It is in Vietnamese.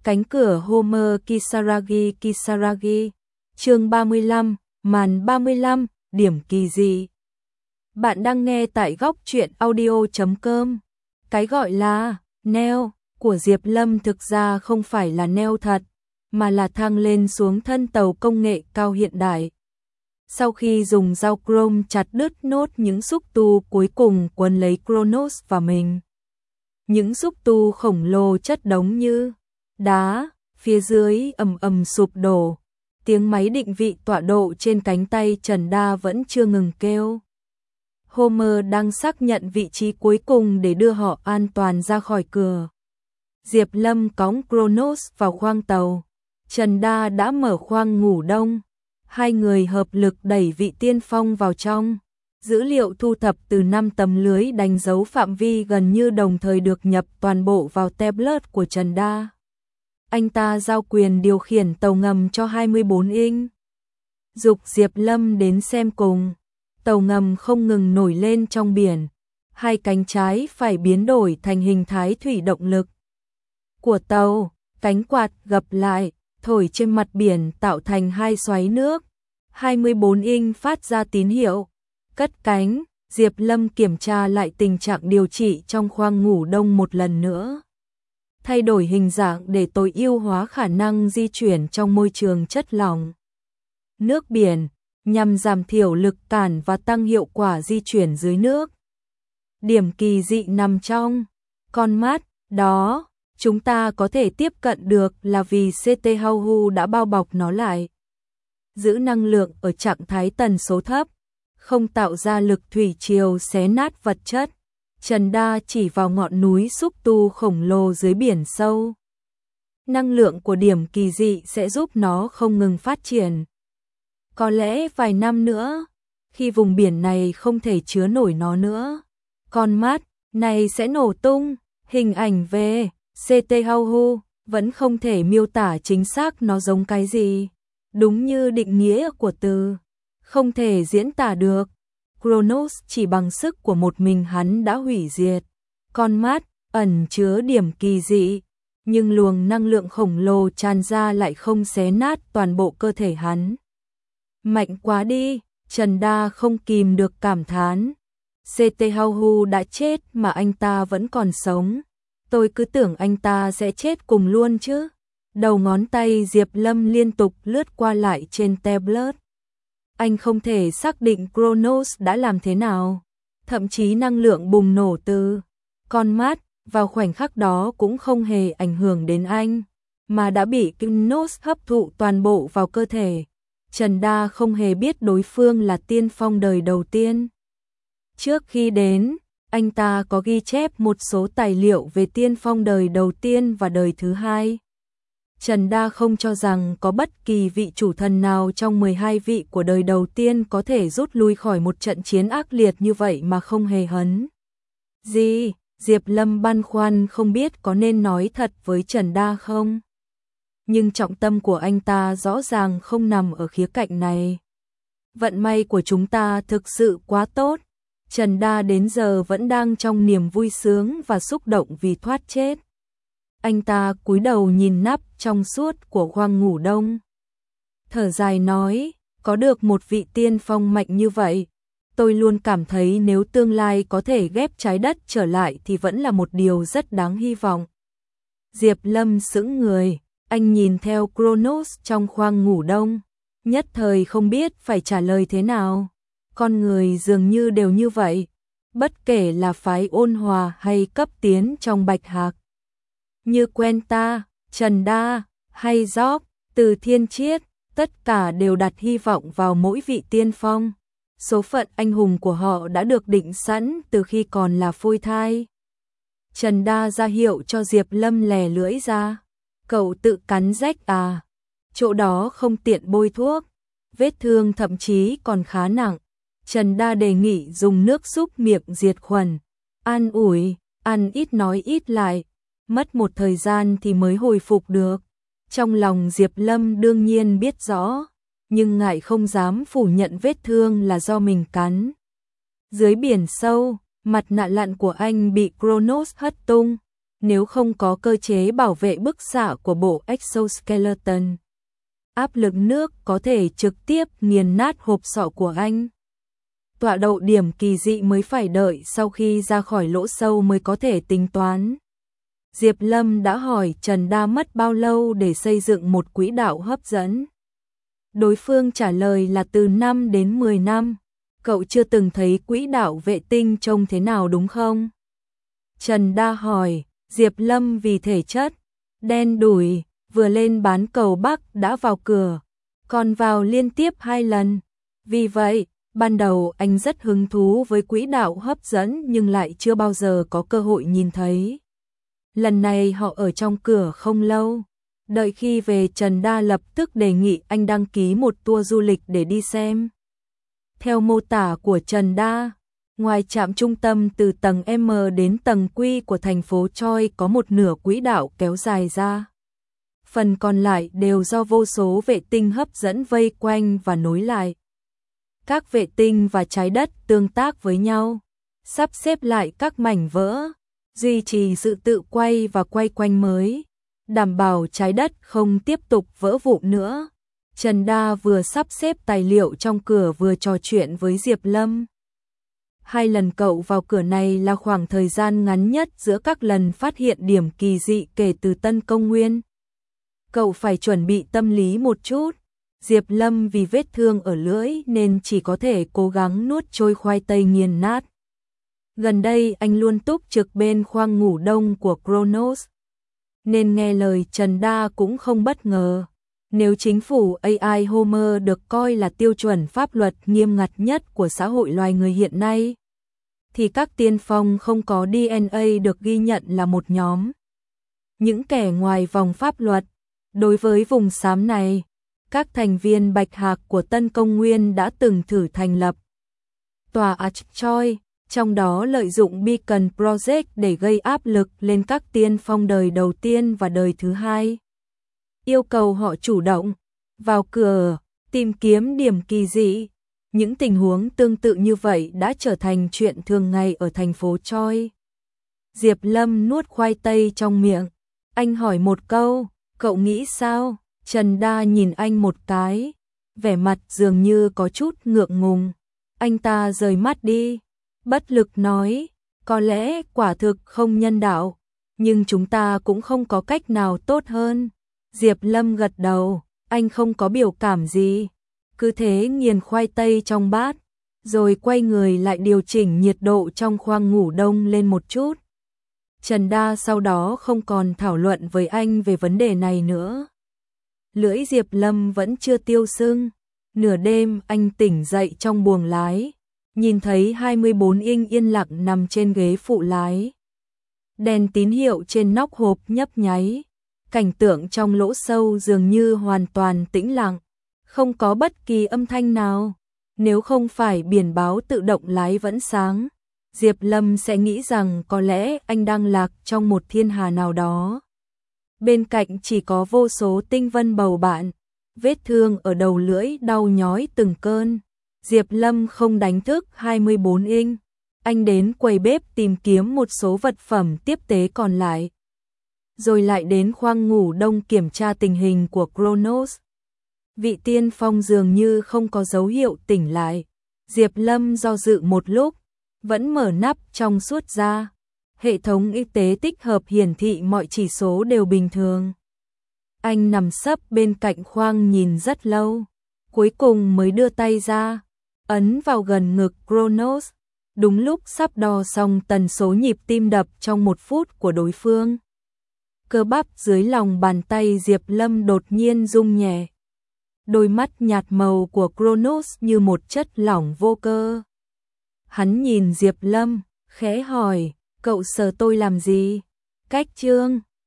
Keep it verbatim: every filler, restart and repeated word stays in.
Cánh cửa Homer Kisaragi Kisaragi. Chương ba mươi lăm, màn ba mươi lăm, điểm kỳ dị. Bạn đang nghe tại góc truyện audio chấm com. Cái gọi là neo của Diệp Lâm thực ra không phải là neo thật, mà là thang lên xuống thân tàu công nghệ cao hiện đại. Sau khi dùng dao chrome chặt đứt nốt những xúc tu cuối cùng quấn lấy Kronos và mình. Những xúc tu khổng lồ chất đống như đá, phía dưới ầm ầm sụp đổ. Tiếng máy định vị tọa độ trên cánh tay Trần Đa vẫn chưa ngừng kêu. Homer đang xác nhận vị trí cuối cùng để đưa họ an toàn ra khỏi cửa. Diệp Lâm cõng Kronos vào khoang tàu. Trần Đa đã mở khoang ngủ đông. Hai người hợp lực đẩy vị tiên phong vào trong. Dữ liệu thu thập từ năm tấm lưới đánh dấu phạm vi gần như đồng thời được nhập toàn bộ vào tablet của Trần Đa. Anh ta giao quyền điều khiển tàu ngầm cho hai mươi bốn inch. Dục Diệp Lâm đến xem cùng. Tàu ngầm không ngừng nổi lên trong biển. Hai cánh trái phải biến đổi thành hình thái thủy động lực của tàu. Cánh quạt gập lại, thổi trên mặt biển tạo thành hai xoáy nước. hai mươi bốn inch phát ra tín hiệu. Cất cánh, Diệp Lâm kiểm tra lại tình trạng điều trị trong khoang ngủ đông một lần nữa. Thay đổi hình dạng để tối ưu hóa khả năng di chuyển trong môi trường chất lỏng nước biển, nhằm giảm thiểu lực cản và tăng hiệu quả di chuyển dưới nước. Điểm kỳ dị nằm trong con mắt đó, chúng ta có thể tiếp cận được là vì xê tê Hauhu đã bao bọc nó lại. Giữ năng lượng ở trạng thái tần số thấp, không tạo ra lực thủy triều xé nát vật chất. Trần Đa chỉ vào ngọn núi xúc tu khổng lồ dưới biển sâu. Năng lượng của điểm kỳ dị sẽ giúp nó không ngừng phát triển. Có lẽ vài năm nữa, khi vùng biển này không thể chứa nổi nó nữa, con mắt này sẽ nổ tung. Hình ảnh về xê tê Hauhu vẫn không thể miêu tả chính xác nó giống cái gì. Đúng như định nghĩa của từ, không thể diễn tả được. Kronos chỉ bằng sức của một mình hắn đã hủy diệt. Con mắt ẩn chứa điểm kỳ dị, nhưng luồng năng lượng khổng lồ tràn ra lại không xé nát toàn bộ cơ thể hắn. Mạnh quá đi, Trần Đa không kìm được cảm thán. xê tê Hauhu đã chết mà anh ta vẫn còn sống. Tôi cứ tưởng anh ta sẽ chết cùng luôn chứ. Đầu ngón tay Diệp Lâm liên tục lướt qua lại trên tablet. Anh không thể xác định Kronos đã làm thế nào. Thậm chí năng lượng bùng nổ từ con mắt vào khoảnh khắc đó cũng không hề ảnh hưởng đến anh, mà đã bị Kronos hấp thụ toàn bộ vào cơ thể. Trần Đa không hề biết đối phương là tiên phong đời đầu tiên. Trước khi đến, anh ta có ghi chép một số tài liệu về tiên phong đời đầu tiên và đời thứ hai. Trần Đa không cho rằng có bất kỳ vị chủ thần nào trong mười hai vị của đời đầu tiên có thể rút lui khỏi một trận chiến ác liệt như vậy mà không hề hấn gì. Diệp Lâm băn khoăn không biết có nên nói thật với Trần Đa không. Nhưng trọng tâm của anh ta rõ ràng không nằm ở khía cạnh này. Vận may của chúng ta thực sự quá tốt. Trần Đa đến giờ vẫn đang trong niềm vui sướng và xúc động vì thoát chết. Anh ta cúi đầu nhìn nắp trong suốt của khoang ngủ đông. Thở dài nói, có được một vị tiên phong mạnh như vậy, tôi luôn cảm thấy nếu tương lai có thể ghép trái đất trở lại thì vẫn là một điều rất đáng hy vọng. Diệp Lâm sững người, anh nhìn theo Kronos trong khoang ngủ đông, nhất thời không biết phải trả lời thế nào. Con người dường như đều như vậy, bất kể là phái ôn hòa hay cấp tiến trong Bạch Hạc. Như Quenta, Trần Đa hay Job, từ Thiên Chiết, tất cả đều đặt hy vọng vào mỗi vị tiên phong. Số phận anh hùng của họ đã được định sẵn từ khi còn là phôi thai. Trần Đa ra hiệu cho Diệp Lâm lè lưỡi ra. Cậu tự cắn rách à? Chỗ đó không tiện bôi thuốc. Vết thương thậm chí còn khá nặng. Trần Đa đề nghị dùng nước súc miệng diệt khuẩn. An ủi, ăn ít nói ít lại. Mất một thời gian thì mới hồi phục được. Trong lòng Diệp Lâm đương nhiên biết rõ, nhưng ngại không dám phủ nhận vết thương là do mình cắn. Dưới biển sâu, mặt nạ lặn của anh bị Kronos hất tung. nếu không có cơ chế bảo vệ bức xạ của bộ exoskeleton, áp lực nước có thể trực tiếp nghiền nát hộp sọ của anh. Tọa độ điểm kỳ dị mới phải đợi sau khi ra khỏi lỗ sâu mới có thể tính toán. Diệp Lâm đã hỏi Trần Đa mất bao lâu để xây dựng một quỹ đạo hấp dẫn. Đối phương trả lời là từ năm đến mười năm. Cậu chưa từng thấy quỹ đạo vệ tinh trông thế nào đúng không? Trần Đa hỏi. Diệp Lâm vì thể chất đen đủi, vừa lên bán cầu Bắc đã vào cửa, còn vào liên tiếp hai lần. Vì vậy, ban đầu anh rất hứng thú với quỹ đạo hấp dẫn nhưng lại chưa bao giờ có cơ hội nhìn thấy. Lần này họ ở trong cửa không lâu. Đợi khi về, Trần Đa lập tức đề nghị anh đăng ký một tour du lịch để đi xem. Theo mô tả của Trần Đa, ngoài trạm trung tâm từ tầng M đến tầng Q của thành phố Choi có một nửa quỹ đạo kéo dài ra. Phần còn lại đều do vô số vệ tinh hấp dẫn vây quanh và nối lại. Các vệ tinh và trái đất tương tác với nhau, sắp xếp lại các mảnh vỡ, duy trì sự tự quay và quay quanh mới, đảm bảo trái đất không tiếp tục vỡ vụn nữa. Trần Đa vừa sắp xếp tài liệu trong cửa vừa trò chuyện với Diệp Lâm. Hai lần cậu vào cửa này là khoảng thời gian ngắn nhất giữa các lần phát hiện điểm kỳ dị kể từ Tân Công Nguyên. Cậu phải chuẩn bị tâm lý một chút. Diệp Lâm vì vết thương ở lưỡi nên chỉ có thể cố gắng nuốt trôi khoai tây nghiền nát. Gần đây anh luôn túc trực bên khoang ngủ đông của Kronos, nên nghe lời Trần Đa cũng không bất ngờ. Nếu chính phủ a i Homer được coi là tiêu chuẩn pháp luật nghiêm ngặt nhất của xã hội loài người hiện nay, thì các tiên phong không có đê en a được ghi nhận là một nhóm. Những kẻ ngoài vòng pháp luật. Đối với vùng xám này, các thành viên Bạch Hạc của Tân Công Nguyên đã từng thử thành lập tòa Choi, trong đó lợi dụng Beacon Project để gây áp lực lên các tiên phong đời đầu tiên và đời thứ hai. Yêu cầu họ chủ động vào cửa, tìm kiếm điểm kỳ dị. Những tình huống tương tự như vậy đã trở thành chuyện thường ngày ở thành phố Choi. Diệp Lâm nuốt khoai tây trong miệng. Anh hỏi một câu, cậu nghĩ sao? Trần Đa nhìn anh một cái, vẻ mặt dường như có chút ngượng ngùng. Anh ta rời mắt đi, bất lực nói, có lẽ quả thực không nhân đạo, nhưng chúng ta cũng không có cách nào tốt hơn. Diệp Lâm gật đầu, anh không có biểu cảm gì, cứ thế nghiền khoai tây trong bát, rồi quay người lại điều chỉnh nhiệt độ trong khoang ngủ đông lên một chút. Trần Đa sau đó không còn thảo luận với anh về vấn đề này nữa. Lưỡi Diệp Lâm vẫn chưa tiêu sưng. Nửa đêm anh tỉnh dậy trong buồng lái, nhìn thấy hai mươi bốn inch yên lặng nằm trên ghế phụ lái. Đèn tín hiệu trên nóc hộp nhấp nháy. Cảnh tượng trong lỗ sâu dường như hoàn toàn tĩnh lặng, không có bất kỳ âm thanh nào. Nếu không phải biển báo tự động lái vẫn sáng, Diệp Lâm sẽ nghĩ rằng có lẽ anh đang lạc trong một thiên hà nào đó. Bên cạnh chỉ có vô số tinh vân bầu bạn, vết thương ở đầu lưỡi đau nhói từng cơn. Diệp Lâm không đánh thức hai mươi bốn inch, anh đến quầy bếp tìm kiếm một số vật phẩm tiếp tế còn lại, rồi lại đến khoang ngủ đông kiểm tra tình hình của Kronos. Vị tiên phong dường như không có dấu hiệu tỉnh lại. Diệp Lâm do dự một lúc, vẫn mở nắp trong suốt ra. Hệ thống y tế tích hợp hiển thị mọi chỉ số đều bình thường. Anh nằm sấp bên cạnh khoang nhìn rất lâu, cuối cùng mới đưa tay ra, ấn vào gần ngực Kronos. Đúng lúc sắp đo xong tần số nhịp tim đập trong một phút của đối phương, cơ bắp dưới lòng bàn tay Diệp Lâm đột nhiên rung nhẹ. Đôi mắt nhạt màu của Kronos như một chất lỏng vô cơ. Hắn nhìn Diệp Lâm, khẽ hỏi, cậu sờ tôi làm gì? Cách trương.